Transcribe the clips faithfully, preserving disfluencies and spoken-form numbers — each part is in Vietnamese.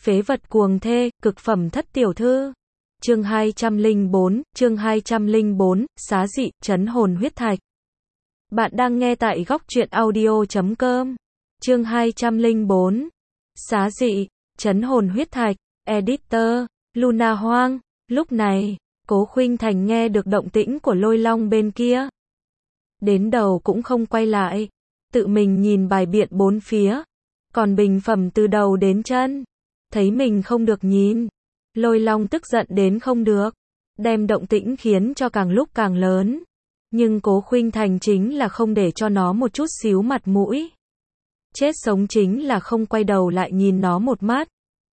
Phế vật cuồng thê, cực phẩm thất tiểu thư. Chương hai trăm lẻ bốn, chương hai trăm lẻ bốn, xá dị, trấn hồn huyết thạch. Bạn đang nghe tại góc truyện audio chấm com. Chương hai trăm lẻ bốn. Xá dị, trấn hồn huyết thạch. Editor, Luna Hoang. Lúc này, Cố Khuynh Thành nghe được động tĩnh của Lôi Long bên kia. Đến đầu cũng không quay lại, tự mình nhìn bài biện bốn phía, còn bình phẩm từ đầu đến chân. Thấy mình không được nhìn, Lôi Long tức giận đến không được, đem động tĩnh khiến cho càng lúc càng lớn. Nhưng Cố Khuynh Thành chính là không để cho nó một chút xíu mặt mũi. Chết sống chính là không quay đầu lại nhìn nó một mắt.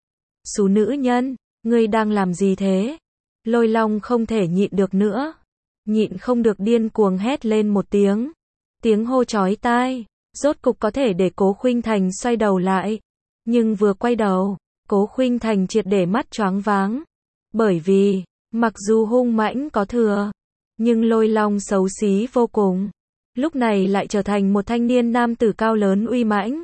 Xú nữ nhân, ngươi đang làm gì thế? Lôi Long không thể nhịn được nữa, nhịn không được điên cuồng hét lên một tiếng. Tiếng hô chói tai, rốt cục có thể để Cố Khuynh Thành xoay đầu lại. Nhưng vừa quay đầu, Cố Khuynh Thành triệt để mắt choáng váng. Bởi vì, mặc dù hung mãnh có thừa, nhưng Lôi Long xấu xí vô cùng. Lúc này lại trở thành một thanh niên nam tử cao lớn uy mãnh.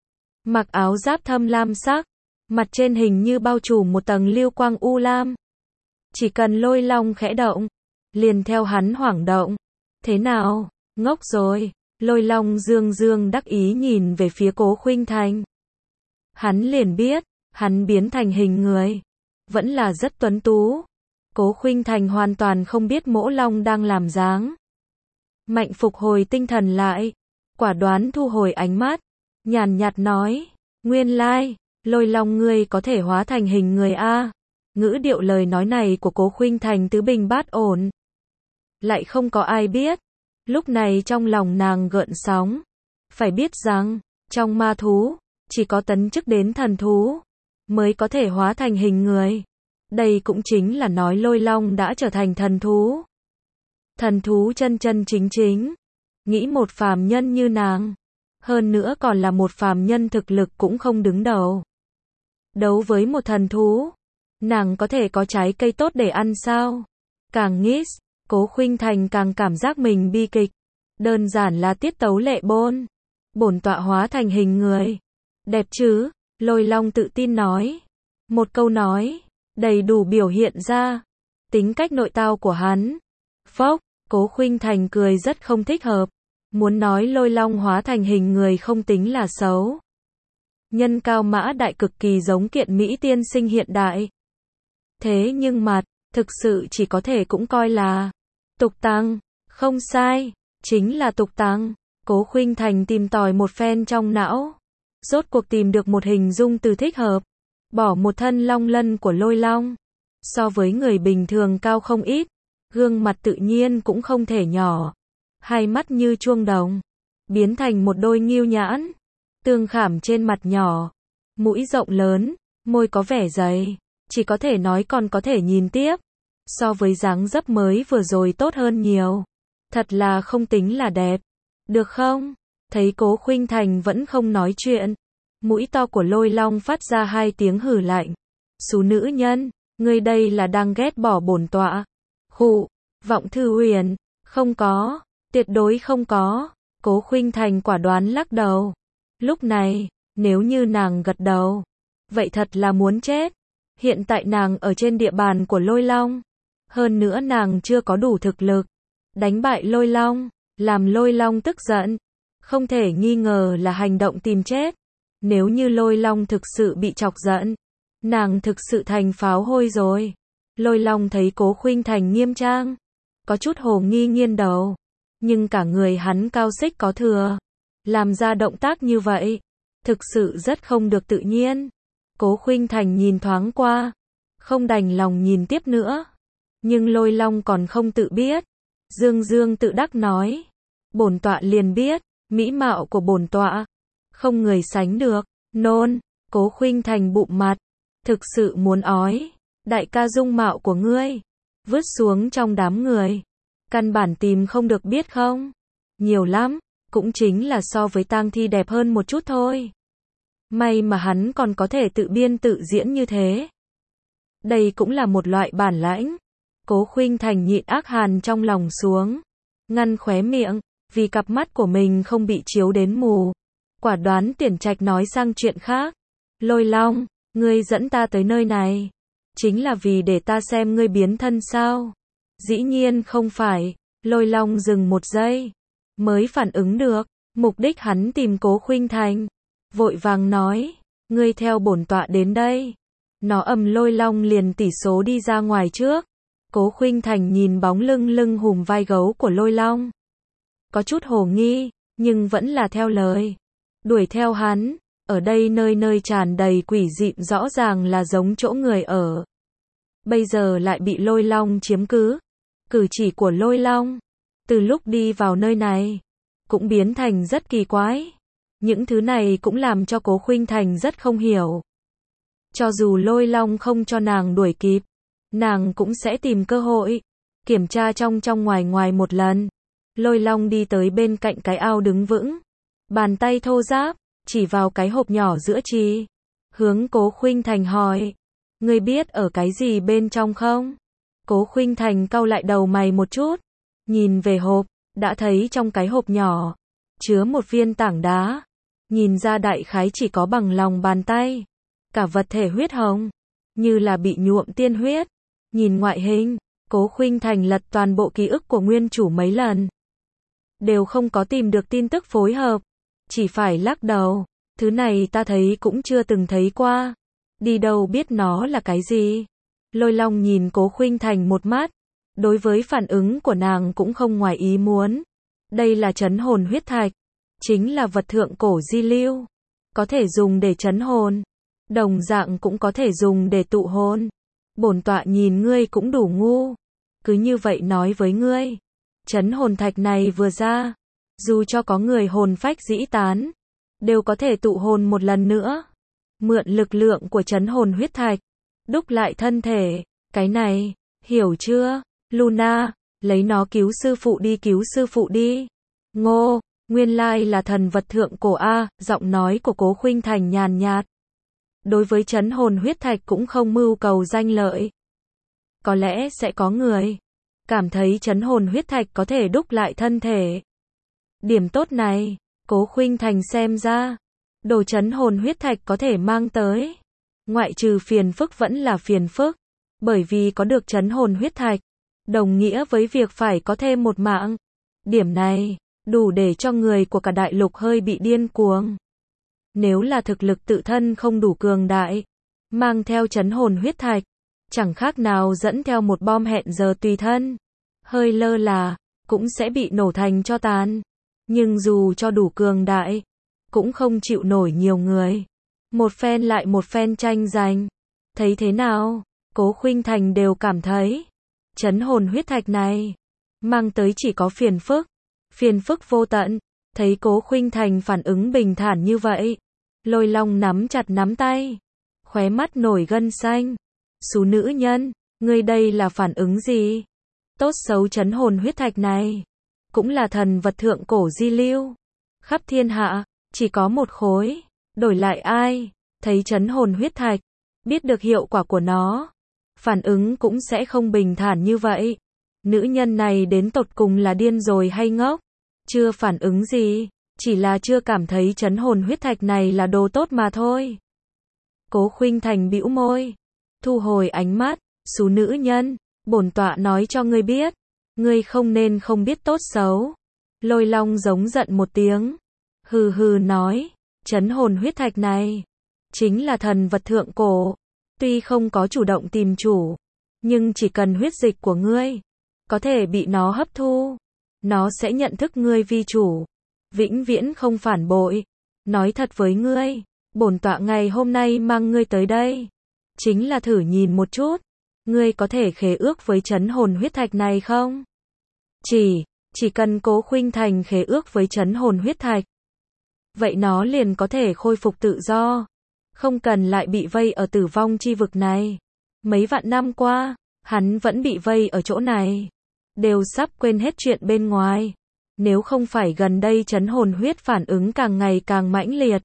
Mặc áo giáp thâm lam sắc, mặt trên hình như bao trùm một tầng lưu quang u lam. Chỉ cần Lôi Long khẽ động, liền theo hắn hoảng động. Thế nào, ngốc rồi? Lôi Long dương dương đắc ý nhìn về phía Cố Khuynh Thành. Hắn liền biết, hắn biến thành hình người, vẫn là rất tuấn tú. Cố Khuynh Thành hoàn toàn không biết Mỗ Long đang làm dáng. Mạnh phục hồi tinh thần lại, quả đoán thu hồi ánh mắt, nhàn nhạt nói, nguyên lai, Lôi Long ngươi có thể hóa thành hình người a. Ngữ điệu lời nói này của Cố Khuynh Thành tứ bình bát ổn, lại không có ai biết. Lúc này trong lòng nàng gợn sóng. Phải biết rằng, trong ma thú, chỉ có tấn chức đến thần thú, mới có thể hóa thành hình người. Đây cũng chính là nói Lôi Long đã trở thành thần thú. Thần thú chân chân chính chính. Nghĩ một phàm nhân như nàng, hơn nữa còn là một phàm nhân thực lực cũng không đứng đầu, đấu với một thần thú, nàng có thể có trái cây tốt để ăn sao? Càng nghĩ, Cố Khuynh Thành càng cảm giác mình bi kịch. Đơn giản là tiết tấu lệ bôn. Bổn tọa hóa thành hình người. Đẹp chứ? Lôi Long tự tin nói. Một câu nói, đầy đủ biểu hiện ra tính cách nội tao của hắn. Phốc, Cố Khuynh Thành cười rất không thích hợp. Muốn nói Lôi Long hóa thành hình người không tính là xấu. Nhân cao mã đại cực kỳ giống kiện mỹ tiên sinh hiện đại. Thế nhưng mặt, thực sự chỉ có thể cũng coi là tục tằng. Không sai, chính là tục tằng. Cố Khuynh Thành tìm tòi một phen trong não, rốt cuộc tìm được một hình dung từ thích hợp. Bỏ một thân long lân của Lôi Long, so với người bình thường cao không ít, gương mặt tự nhiên cũng không thể nhỏ, hai mắt như chuông đồng, biến thành một đôi ngưu nhãn, tương khảm trên mặt nhỏ, mũi rộng lớn, môi có vẻ dày, chỉ có thể nói còn có thể nhìn tiếp. So với dáng dấp mới vừa rồi tốt hơn nhiều. Thật là không tính là đẹp. Được không? Thấy Cố Khuynh Thành vẫn không nói chuyện, mũi to của Lôi Long phát ra hai tiếng hừ lạnh. Xú nữ nhân, ngươi đây là đang ghét bỏ bổn tọa. Khụ, Vọng Thư Huyền, không có, tuyệt đối không có. Cố Khuynh Thành quả đoán lắc đầu. Lúc này, nếu như nàng gật đầu, vậy thật là muốn chết. Hiện tại nàng ở trên địa bàn của Lôi Long, hơn nữa nàng chưa có đủ thực lực đánh bại Lôi Long, làm Lôi Long tức giận, không thể nghi ngờ là hành động tìm chết. Nếu như Lôi Long thực sự bị chọc giận, nàng thực sự thành pháo hôi rồi. Lôi Long thấy Cố Khuynh Thành nghiêm trang, có chút hồ nghi nghiêng đầu, nhưng cả người hắn cao xích có thừa, làm ra động tác như vậy, thực sự rất không được tự nhiên. Cố Khuynh Thành nhìn thoáng qua, không đành lòng nhìn tiếp nữa. Nhưng Lôi Long còn không tự biết, dương dương tự đắc nói, bổn tọa liền biết, mỹ mạo của bổn tọa không người sánh được. Nôn. Cố Khuynh Thành bụm mặt, thực sự muốn ói. Đại ca, dung mạo của ngươi vứt xuống trong đám người, căn bản tìm không được biết không? Nhiều lắm, cũng chính là so với tang thi đẹp hơn một chút thôi. May mà hắn còn có thể tự biên tự diễn như thế. Đây cũng là một loại bản lãnh. Cố Khuynh Thành nhịn ác hàn trong lòng xuống, ngăn khóe miệng, vì cặp mắt của mình không bị chiếu đến mù. Quả đoán tuyển trạch nói sang chuyện khác. Lôi Long, Ngươi dẫn ta tới nơi này, chính là vì để ta xem ngươi biến thân sao? Dĩ nhiên không phải, Lôi Long dừng một giây, mới phản ứng được, mục đích hắn tìm Cố Khuynh Thành. Vội vàng nói, ngươi theo bổn tọa đến đây. Nó ầm Lôi Long liền tỷ số đi ra ngoài trước. Cố Khuynh Thành nhìn bóng lưng lưng hùm vai gấu của Lôi Long. Có chút hồ nghi, nhưng vẫn là theo lời. Đuổi theo hắn, ở đây nơi nơi tràn đầy quỷ dị rõ ràng là giống chỗ người ở. Bây giờ lại bị Lôi Long chiếm cứ. Cử chỉ của Lôi Long, từ lúc đi vào nơi này, cũng biến thành rất kỳ quái. Những thứ này cũng làm cho Cố Khuynh Thành rất không hiểu. Cho dù Lôi Long không cho nàng đuổi kịp, nàng cũng sẽ tìm cơ hội, kiểm tra trong trong ngoài ngoài một lần. Lôi Long đi tới bên cạnh cái ao đứng vững, bàn tay thô ráp, chỉ vào cái hộp nhỏ giữa trì. Hướng Cố Khuynh Thành hỏi, ngươi biết ở cái gì bên trong không? Cố Khuynh Thành cau lại đầu mày một chút, nhìn về hộp, đã thấy trong cái hộp nhỏ, chứa một viên tảng đá. Nhìn ra đại khái chỉ có bằng lòng bàn tay. Cả vật thể huyết hồng, như là bị nhuộm tiên huyết. Nhìn ngoại hình, Cố Khuynh Thành lật toàn bộ ký ức của nguyên chủ mấy lần. Đều không có tìm được tin tức phối hợp. Chỉ phải lắc đầu, thứ này ta thấy cũng chưa từng thấy qua. Đi đâu biết nó là cái gì? Lôi Long nhìn Cố Khuynh Thành một mắt. Đối với phản ứng của nàng cũng không ngoài ý muốn. Đây là trấn hồn huyết thạch. Chính là vật thượng cổ di lưu. Có thể dùng để trấn hồn. Đồng dạng cũng có thể dùng để tụ hồn. Bổn tọa nhìn ngươi cũng đủ ngu. Cứ như vậy nói với ngươi. Trấn hồn thạch này vừa ra. Dù cho có người hồn phách dĩ tán. Đều có thể tụ hồn một lần nữa. Mượn lực lượng của trấn hồn huyết thạch. Đúc lại thân thể. Cái này, hiểu chưa? Luna, lấy nó cứu sư phụ đi cứu sư phụ đi. Ngô, nguyên lai là thần vật thượng cổ A, giọng nói của Cố Khuynh Thành nhàn nhạt. Đối với trấn hồn huyết thạch cũng không mưu cầu danh lợi. Có lẽ sẽ có người cảm thấy trấn hồn huyết thạch có thể đúc lại thân thể. Điểm tốt này, Cố Khuynh Thành xem ra, đồ trấn hồn huyết thạch có thể mang tới. Ngoại trừ phiền phức vẫn là phiền phức, bởi vì có được trấn hồn huyết thạch, đồng nghĩa với việc phải có thêm một mạng. Điểm này, đủ để cho người của cả đại lục hơi bị điên cuồng. Nếu là thực lực tự thân không đủ cường đại, mang theo trấn hồn huyết thạch, chẳng khác nào dẫn theo một bom hẹn giờ tùy thân. Hơi lơ là, cũng sẽ bị nổ thành tro tàn. Nhưng dù cho đủ cường đại, cũng không chịu nổi nhiều người. Một phen lại một phen tranh giành. Thấy thế nào, Cố Khuynh Thành đều cảm thấy, trấn hồn huyết thạch này, mang tới chỉ có phiền phức. Phiền phức vô tận. Thấy Cố Khuynh Thành phản ứng bình thản như vậy, Lôi Long nắm chặt nắm tay, khóe mắt nổi gân xanh. Xú nữ nhân, ngươi đây là phản ứng gì? Tốt xấu trấn hồn huyết thạch này, cũng là thần vật thượng cổ di lưu. Khắp thiên hạ, chỉ có một khối, đổi lại ai, thấy trấn hồn huyết thạch, biết được hiệu quả của nó, phản ứng cũng sẽ không bình thản như vậy. Nữ nhân này đến tột cùng là điên rồi hay ngốc? Chưa phản ứng gì, chỉ là chưa cảm thấy trấn hồn huyết thạch này là đồ tốt mà thôi. Cố Khuynh Thành bĩu môi, thu hồi ánh mắt, xú nữ nhân, bổn tọa nói cho ngươi biết, ngươi không nên không biết tốt xấu. Lôi Long giống giận một tiếng, hừ hừ nói, trấn hồn huyết thạch này, chính là thần vật thượng cổ, tuy không có chủ động tìm chủ, nhưng chỉ cần huyết dịch của ngươi, có thể bị nó hấp thu. Nó sẽ nhận thức ngươi vi chủ, vĩnh viễn không phản bội. Nói thật với ngươi, bổn tọa ngày hôm nay mang ngươi tới đây, chính là thử nhìn một chút, ngươi có thể khế ước với trấn hồn huyết thạch này không? Chỉ, chỉ cần Cố Khuynh Thành khế ước với trấn hồn huyết thạch, vậy nó liền có thể khôi phục tự do, không cần lại bị vây ở tử vong chi vực này. Mấy vạn năm qua, hắn vẫn bị vây ở chỗ này. Đều sắp quên hết chuyện bên ngoài. Nếu không phải gần đây trấn hồn huyết phản ứng càng ngày càng mãnh liệt,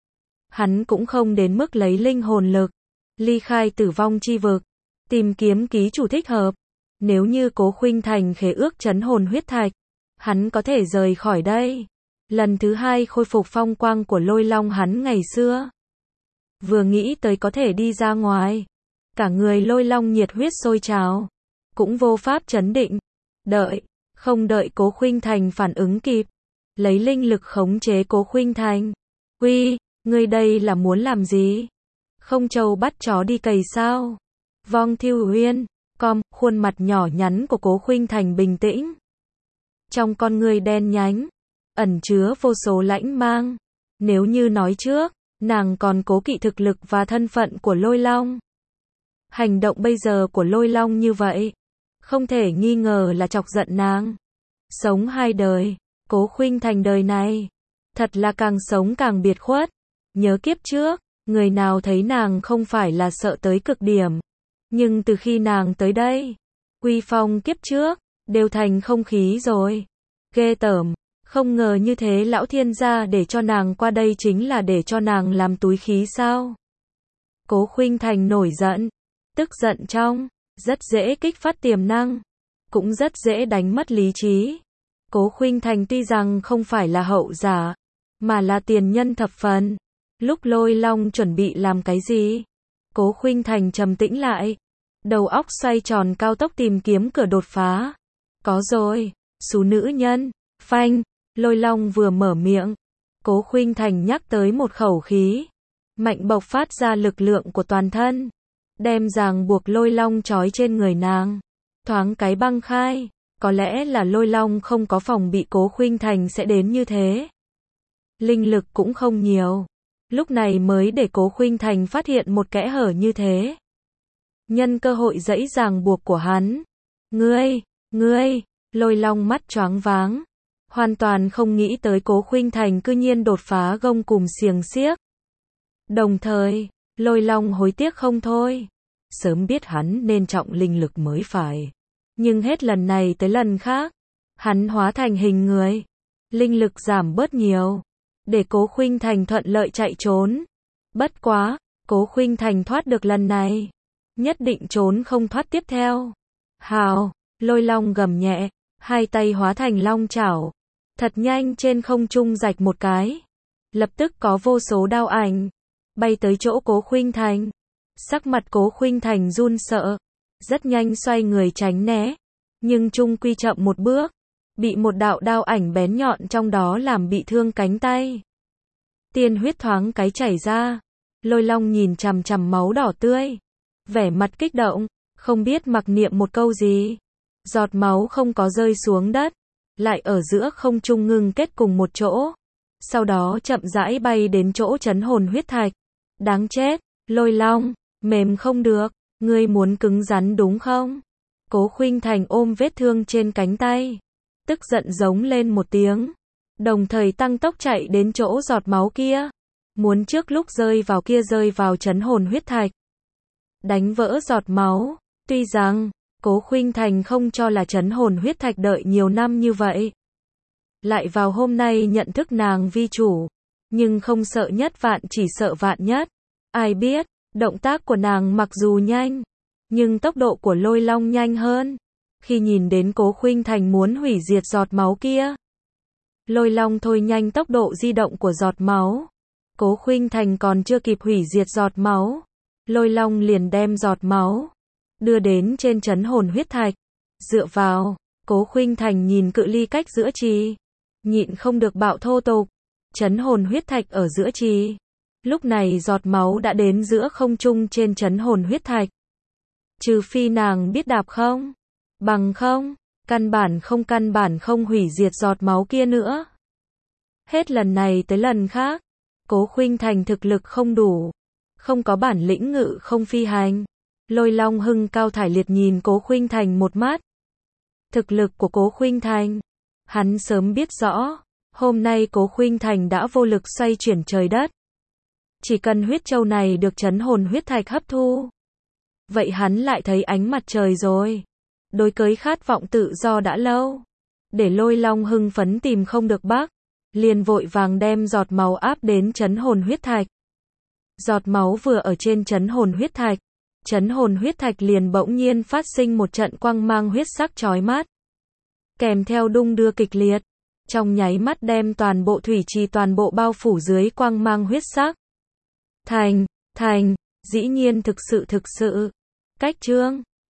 hắn cũng không đến mức lấy linh hồn lực, ly khai tử vong chi vực, tìm kiếm ký chủ thích hợp. Nếu như Cố Khuynh Thành khế ước trấn hồn huyết thạch, hắn có thể rời khỏi đây. Lần thứ hai khôi phục phong quang của Lôi Long hắn ngày xưa. Vừa nghĩ tới có thể đi ra ngoài, cả người Lôi Long nhiệt huyết sôi trào, cũng vô pháp trấn định. Đợi, không đợi Cố Khuynh Thành phản ứng kịp, lấy linh lực khống chế Cố Khuynh Thành. Uy, ngươi đây là muốn làm gì? Không trâu bắt chó đi cày sao? Vong Thiêu Uyên, com, khuôn mặt nhỏ nhắn của Cố Khuynh Thành bình tĩnh. Trong con ngươi đen nhánh, ẩn chứa vô số lãnh mang. Nếu như nói trước, nàng còn cố kỵ thực lực và thân phận của Lôi Long. Hành động bây giờ của Lôi Long như vậy, không thể nghi ngờ là chọc giận nàng. Sống hai đời, Cố Khuynh Thành đời này, thật là càng sống càng biệt khuất. Nhớ kiếp trước, người nào thấy nàng không phải là sợ tới cực điểm. Nhưng từ khi nàng tới đây, uy phong kiếp trước, đều thành không khí rồi. Ghê tởm, không ngờ như thế lão thiên gia để cho nàng qua đây chính là để cho nàng làm túi khí sao? Cố Khuynh Thành nổi giận, tức giận trong, rất dễ kích phát tiềm năng, cũng rất dễ đánh mất lý trí. Cố Khuynh Thành tuy rằng không phải là hậu giả, mà là tiền nhân thập phần. Lúc Lôi Long chuẩn bị làm cái gì? Cố Khuynh Thành trầm tĩnh lại, đầu óc xoay tròn cao tốc tìm kiếm cửa đột phá. Có rồi, xú nữ nhân, phanh, Lôi Long vừa mở miệng, Cố Khuynh Thành nhắc tới một khẩu khí, mạnh bộc phát ra lực lượng của toàn thân, đem ràng buộc Lôi Long trói trên người nàng, thoáng cái băng khai. Có lẽ là Lôi Long không có phòng bị Cố Khuynh Thành sẽ đến như thế. Linh lực cũng không nhiều, lúc này mới để Cố Khuynh Thành phát hiện một kẽ hở như thế. Nhân cơ hội giãy ràng buộc của hắn. Ngươi, ngươi, Lôi Long mắt choáng váng, hoàn toàn không nghĩ tới Cố Khuynh Thành cư nhiên đột phá gông cùm xiềng xiếc. Đồng thời, Lôi Long hối tiếc không thôi. Sớm biết hắn nên trọng linh lực mới phải. Nhưng hết lần này tới lần khác, hắn hóa thành hình người, linh lực giảm bớt nhiều, để Cố Khuynh Thành thuận lợi chạy trốn. Bất quá, Cố Khuynh Thành thoát được lần này, nhất định trốn không thoát tiếp theo. Hào, Lôi Long gầm nhẹ, hai tay hóa thành long chảo, thật nhanh trên không trung rạch một cái. Lập tức có vô số đao ảnh bay tới chỗ Cố Khuynh Thành. Sắc mặt Cố Khuynh Thành run sợ, rất nhanh xoay người tránh né, nhưng chung quy chậm một bước, bị một đạo đao ảnh bén nhọn trong đó làm bị thương cánh tay. Tiên huyết thoáng cái chảy ra, Lôi Long nhìn chằm chằm máu đỏ tươi, vẻ mặt kích động, không biết mặc niệm một câu gì. Giọt máu không có rơi xuống đất, lại ở giữa không trung ngưng kết cùng một chỗ, sau đó chậm rãi bay đến chỗ trấn hồn huyết thạch. Đáng chết, Lôi Long, mềm không được, ngươi muốn cứng rắn đúng không? Cố Khuynh Thành ôm vết thương trên cánh tay, tức giận giống lên một tiếng, đồng thời tăng tốc chạy đến chỗ giọt máu kia, muốn trước lúc rơi vào kia rơi vào trấn hồn huyết thạch, đánh vỡ giọt máu. Tuy rằng Cố Khuynh Thành không cho là trấn hồn huyết thạch đợi nhiều năm như vậy, lại vào hôm nay nhận thức nàng vi chủ, nhưng không sợ nhất vạn chỉ sợ vạn nhất. Ai biết, động tác của nàng mặc dù nhanh, nhưng tốc độ của Lôi Long nhanh hơn. Khi nhìn đến Cố Khuynh Thành muốn hủy diệt giọt máu kia, Lôi Long thôi nhanh tốc độ di động của giọt máu. Cố Khuynh Thành còn chưa kịp hủy diệt giọt máu, Lôi Long liền đem giọt máu đưa đến trên trấn hồn huyết thạch. Dựa vào, Cố Khuynh Thành nhìn cự ly cách giữa trì, nhịn không được bạo thô tục. Trấn hồn huyết thạch ở giữa trì, lúc này giọt máu đã đến giữa không trung trên trấn hồn huyết thạch. Trừ phi nàng biết đạp không, bằng không, căn bản không căn bản không hủy diệt giọt máu kia nữa. Hết lần này tới lần khác, Cố Khuynh Thành thực lực không đủ, không có bản lĩnh ngự không phi hành. Lôi Long hưng cao thải liệt nhìn Cố Khuynh Thành một mắt. Thực lực của Cố Khuynh Thành, hắn sớm biết rõ, hôm nay Cố Khuynh Thành đã vô lực xoay chuyển trời đất. Chỉ cần huyết châu này được trấn hồn huyết thạch hấp thu, vậy hắn lại thấy ánh mặt trời rồi. Đối với khát vọng tự do đã lâu, để Lôi Long hưng phấn tìm không được bắc, liền vội vàng đem giọt máu áp đến trấn hồn huyết thạch. Giọt máu vừa ở trên trấn hồn huyết thạch, trấn hồn huyết thạch liền bỗng nhiên phát sinh một trận quang mang huyết sắc chói mắt, kèm theo đung đưa kịch liệt, trong nháy mắt đem toàn bộ thủy trì toàn bộ bao phủ dưới quang mang huyết sắc. Thành, Thành, dĩ nhiên thực sự thực sự. Cách chương